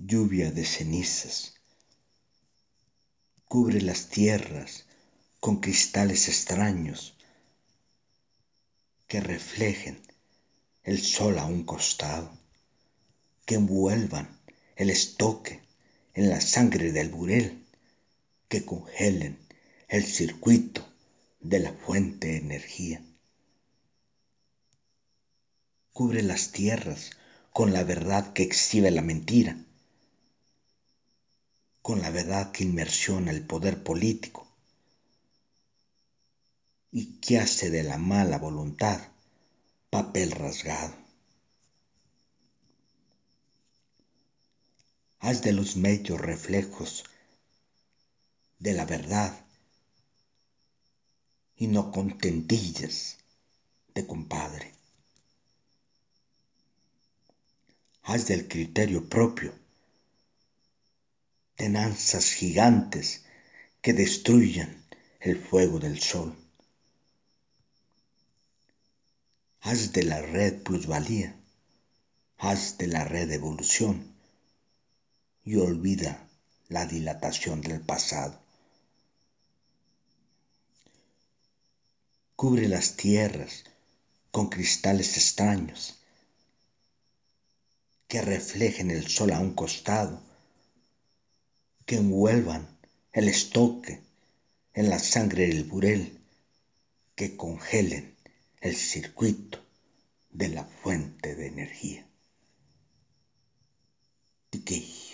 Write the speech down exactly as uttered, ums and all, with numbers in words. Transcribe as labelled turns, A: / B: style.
A: lluvia de cenizas. Cubre las tierras con cristales extraños que reflejen el sol a un costado, que envuelvan el estoque en la sangre del burel, que congelen el circuito de la fuente de energía. Cubre las tierras con la verdad que exhibe la mentira, con la verdad que inmersiona el poder político y que hace de la mala voluntad papel rasgado. Haz de los medios reflejos de la verdad y no contentillas de compadre. Haz del criterio propio tenazas gigantes que destruyan el fuego del sol. Haz de la red plusvalía, haz de la red evolución y olvida la dilatación del pasado. Cubre las tierras con cristales extraños que reflejen el sol a un costado, que envuelvan el estoque en la sangre del burel, que congelen el circuito de la fuente de energía. Decay.